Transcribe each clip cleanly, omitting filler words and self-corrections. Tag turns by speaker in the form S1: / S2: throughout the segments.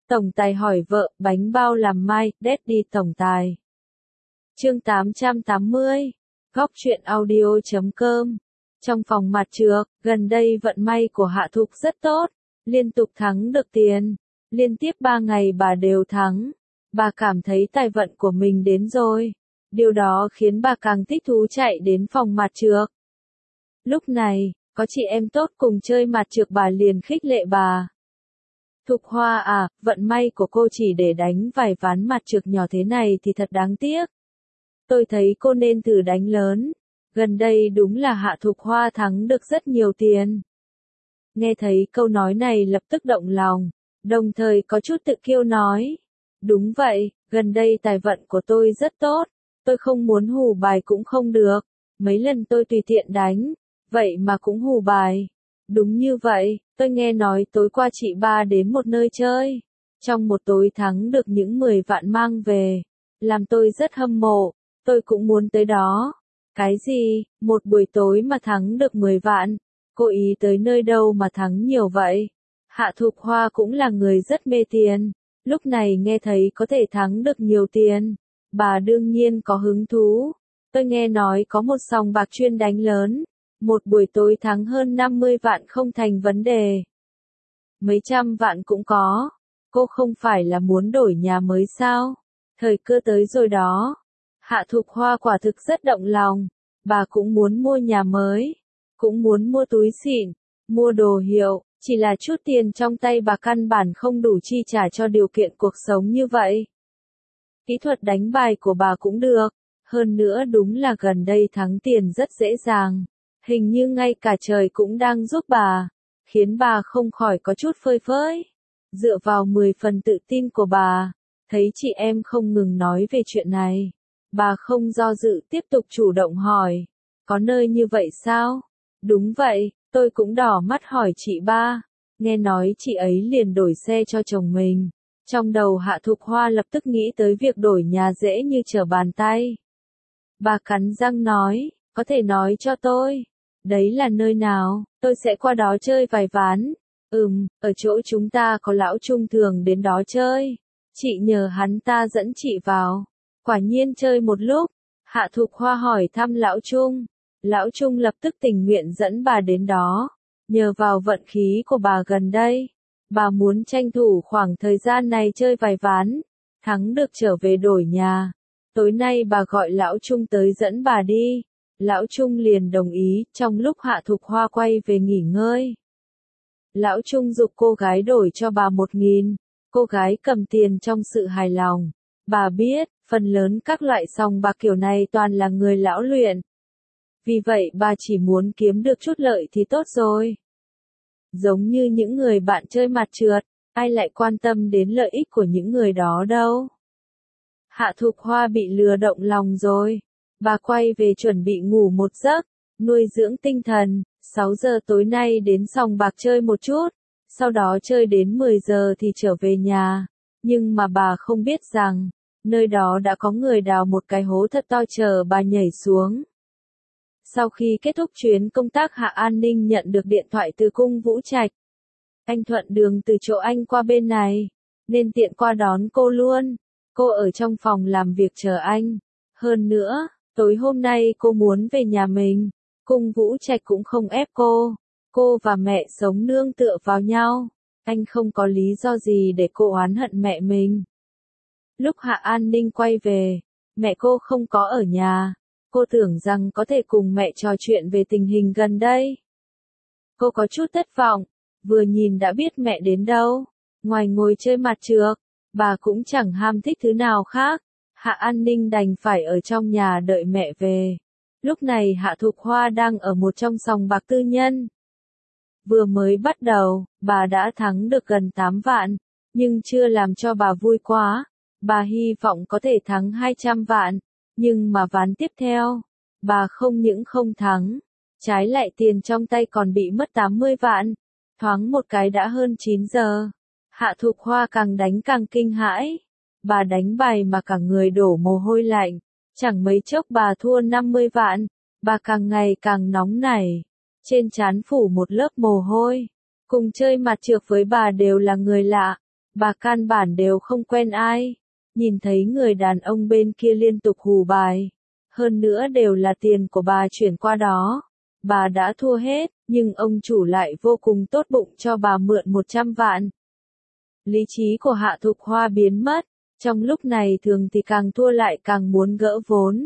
S1: Tổng tài hỏi vợ, bánh bao làm mai, Daddy tổng tài. Chương 880. Góc truyện audio.com. Trong phòng mặt trược, gần đây vận may của Hạ Thục rất tốt, liên tục thắng được tiền. Liên tiếp 3 ngày bà đều thắng. Bà cảm thấy tài vận của mình đến rồi. Điều đó khiến bà càng thích thú chạy đến phòng mặt trược. Lúc này, có chị em tốt cùng chơi mặt trược, bà liền khích lệ bà. Thục Hoa à, vận may của cô chỉ để đánh vài ván mặt trược nhỏ thế này thì thật đáng tiếc. Tôi thấy cô nên thử đánh lớn. Gần đây đúng là Hạ Thục Hoa thắng được rất nhiều tiền. Nghe thấy câu nói này lập tức động lòng, đồng thời có chút tự kiêu nói. Đúng vậy, gần đây tài vận của tôi rất tốt, tôi không muốn hù bài cũng không được. Mấy lần tôi tùy tiện đánh, vậy mà cũng hù bài. Đúng như vậy, tôi nghe nói tối qua chị ba đến một nơi chơi. Trong một tối thắng được những 10 vạn mang về. Làm tôi rất hâm mộ, tôi cũng muốn tới đó. Cái gì, một buổi tối mà thắng được 10 vạn? Cô ý tới nơi đâu mà thắng nhiều vậy? Hạ Thục Hoa cũng là người rất mê tiền. Lúc này nghe thấy có thể thắng được nhiều tiền. Bà đương nhiên có hứng thú. Tôi nghe nói có một sòng bạc chuyên đánh lớn. Một buổi tối thắng hơn 50 vạn không thành vấn đề. Mấy trăm vạn cũng có. Cô không phải là muốn đổi nhà mới sao? Thời cơ tới rồi đó. Hạ Thục Hoa quả thực rất động lòng. Bà cũng muốn mua nhà mới. Cũng muốn mua túi xịn, mua đồ hiệu. Chỉ là chút tiền trong tay bà căn bản không đủ chi trả cho điều kiện cuộc sống như vậy. Kỹ thuật đánh bài của bà cũng được. Hơn nữa đúng là gần đây thắng tiền rất dễ dàng. Hình như ngay cả trời cũng đang giúp bà, khiến bà không khỏi có chút phơi phới. Dựa vào 10 phần tự tin của bà, thấy chị em không ngừng nói về chuyện này. Bà không do dự tiếp tục chủ động hỏi, có nơi như vậy sao? Đúng vậy, tôi cũng đỏ mắt hỏi chị ba. Nghe nói chị ấy liền đổi xe cho chồng mình. Trong đầu Hạ Thục Hoa lập tức nghĩ tới việc đổi nhà dễ như trở bàn tay. Bà cắn răng nói, có thể nói cho tôi. Đấy là nơi nào, tôi sẽ qua đó chơi vài ván. Ở chỗ chúng ta có lão Trung thường đến đó chơi. Chị nhờ hắn ta dẫn chị vào. Quả nhiên chơi một lúc, Hạ Thục Hoa hỏi thăm lão Trung. Lão Trung lập tức tình nguyện dẫn bà đến đó. Nhờ vào vận khí của bà gần đây, bà muốn tranh thủ khoảng thời gian này chơi vài ván, thắng được trở về đổi nhà. Tối nay bà gọi lão Trung tới dẫn bà đi. Lão Trung liền đồng ý, trong lúc Hạ Thục Hoa quay về nghỉ ngơi. Lão Trung giục cô gái đổi cho bà 1.000, cô gái cầm tiền trong sự hài lòng. Bà biết, phần lớn các loại sòng bạc kiểu này toàn là người lão luyện. Vì vậy bà chỉ muốn kiếm được chút lợi thì tốt rồi. Giống như những người bạn chơi mặt trượt, ai lại quan tâm đến lợi ích của những người đó đâu. Hạ Thục Hoa bị lừa động lòng rồi. Bà quay về chuẩn bị ngủ một giấc, nuôi dưỡng tinh thần. 6 giờ tối nay đến sòng bạc chơi một chút, sau đó chơi đến 10 giờ thì trở về nhà. Nhưng mà bà không biết rằng, nơi đó đã có người đào một cái hố thật to chờ bà nhảy xuống. Sau khi kết thúc chuyến công tác, Hạ An Ninh nhận được điện thoại từ cung Vũ Trạch. Anh thuận đường từ chỗ anh qua bên này, nên tiện qua đón cô luôn. Cô ở trong phòng làm việc chờ anh. Hơn nữa, tối hôm nay cô muốn về nhà mình. Cung Vũ Trạch cũng không ép cô. Cô và mẹ sống nương tựa vào nhau. Anh không có lý do gì để cô oán hận mẹ mình. Lúc Hạ An Ninh quay về, mẹ cô không có ở nhà. Cô tưởng rằng có thể cùng mẹ trò chuyện về tình hình gần đây. Cô có chút thất vọng, vừa nhìn đã biết mẹ đến đâu. Ngoài ngồi chơi mặt trược, bà cũng chẳng ham thích thứ nào khác. Hạ An Ninh đành phải ở trong nhà đợi mẹ về. Lúc này Hạ Thục Hoa đang ở một trong sòng bạc tư nhân. Vừa mới bắt đầu, bà đã thắng được gần 8 vạn, nhưng chưa làm cho bà vui quá. Bà hy vọng có thể thắng 200 vạn, nhưng mà ván tiếp theo, bà không những không thắng, trái lại tiền trong tay còn bị mất 80 vạn. Thoáng một cái đã hơn 9 giờ. Hạ Thục Hoa càng đánh càng kinh hãi. Bà đánh bài mà cả người đổ mồ hôi lạnh. Chẳng mấy chốc bà thua 50 vạn. Bà càng ngày càng nóng nảy. Trên trán phủ một lớp mồ hôi. Cùng chơi mặt trược với bà đều là người lạ. bà căn bản đều không quen ai. Nhìn thấy người đàn ông bên kia liên tục hù bài. Hơn nữa đều là tiền của bà chuyển qua đó. Bà đã thua hết, nhưng ông chủ lại vô cùng tốt bụng cho bà mượn 100 vạn. Lý trí của Hạ Thục Hoa biến mất. Trong lúc này thường thì càng thua lại càng muốn gỡ vốn.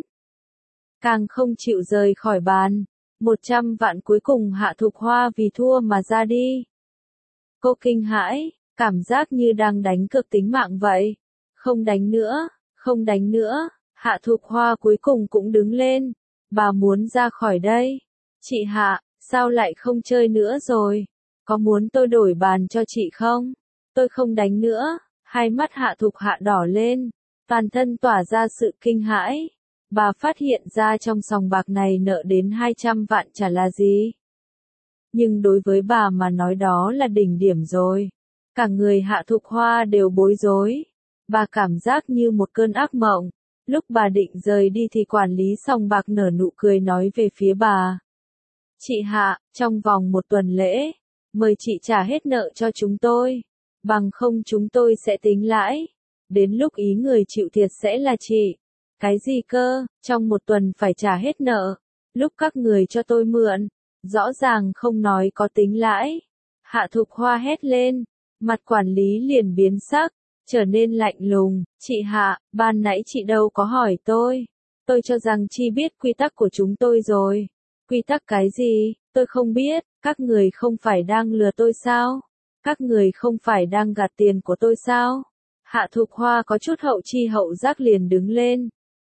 S1: Càng không chịu rời khỏi bàn. 100 vạn cuối cùng Hạ Thục Hoa vì thua mà ra đi. Cô kinh hãi, cảm giác như đang đánh cược tính mạng vậy. Không đánh nữa, không đánh nữa. Hạ Thục Hoa cuối cùng cũng đứng lên. Bà muốn ra khỏi đây. Chị Hạ, sao lại không chơi nữa rồi? Có muốn tôi đổi bàn cho chị không? Tôi không đánh nữa. Hai mắt Hạ Thục Hạ đỏ lên. Toàn thân tỏa ra sự kinh hãi. Bà phát hiện ra trong sòng bạc này nợ đến 200 vạn chả là gì. Nhưng đối với bà mà nói đó là đỉnh điểm rồi. Cả người Hạ Thục Hoa đều bối rối. Bà cảm giác như một cơn ác mộng. Lúc bà định rời đi thì quản lý sòng bạc nở nụ cười nói về phía bà. Chị Hạ, trong vòng 1 tuần lễ, mời chị trả hết nợ cho chúng tôi. Bằng không chúng tôi sẽ tính lãi. Đến lúc ý người chịu thiệt sẽ là chị. Cái gì cơ, trong 1 tuần phải trả hết nợ. Lúc các người cho tôi mượn, rõ ràng không nói có tính lãi. Hạ Thục Hoa hét lên, mặt quản lý liền biến sắc, trở nên lạnh lùng. Chị Hạ, ban nãy chị đâu có hỏi tôi. Tôi cho rằng chị biết quy tắc của chúng tôi rồi. Quy tắc cái gì, tôi không biết, các người không phải đang lừa tôi sao? Các người không phải đang gạt tiền của tôi sao? Hạ Thục Hoa có chút hậu chi hậu giác liền đứng lên.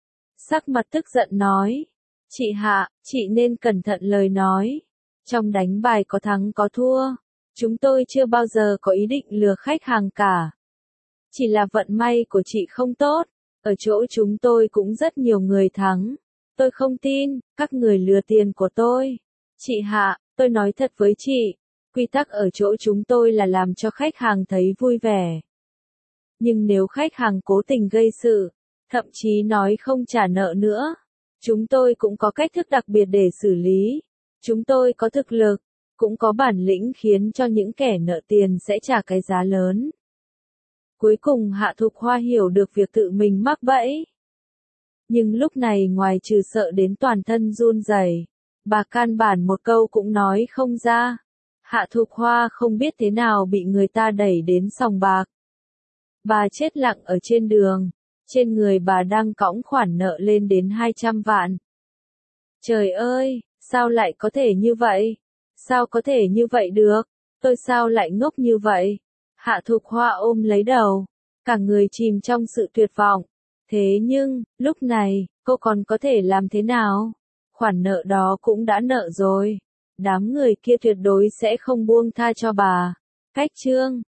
S1: Sắc mặt tức giận nói. Chị Hạ, chị nên cẩn thận lời nói. Trong đánh bài có thắng có thua. Chúng tôi chưa bao giờ có ý định lừa khách hàng cả. Chỉ là vận may của chị không tốt. Ở chỗ chúng tôi cũng rất nhiều người thắng. Tôi không tin, các người lừa tiền của tôi. Chị Hạ, tôi nói thật với chị. Quy tắc ở chỗ chúng tôi là làm cho khách hàng thấy vui vẻ. Nhưng nếu khách hàng cố tình gây sự, thậm chí nói không trả nợ nữa, chúng tôi cũng có cách thức đặc biệt để xử lý. Chúng tôi có thực lực, cũng có bản lĩnh khiến cho những kẻ nợ tiền sẽ trả cái giá lớn. Cuối cùng Hạ Thục Hoa hiểu được việc tự mình mắc bẫy. Nhưng lúc này ngoài trừ sợ đến toàn thân run rẩy, bà căn bản một câu cũng nói không ra. Hạ Thục Hoa không biết thế nào bị người ta đẩy đến sòng bạc. Bà chết lặng ở trên đường, trên người bà đang cõng khoản nợ lên đến 200 vạn. Trời ơi, sao lại có thể như vậy? Sao có thể như vậy được? Tôi sao lại ngốc như vậy? Hạ Thục Hoa ôm lấy đầu, cả người chìm trong sự tuyệt vọng. Thế nhưng, lúc này, cô còn có thể làm thế nào? Khoản nợ đó cũng đã nợ rồi. Đám người kia tuyệt đối sẽ không buông tha cho bà. Cách chương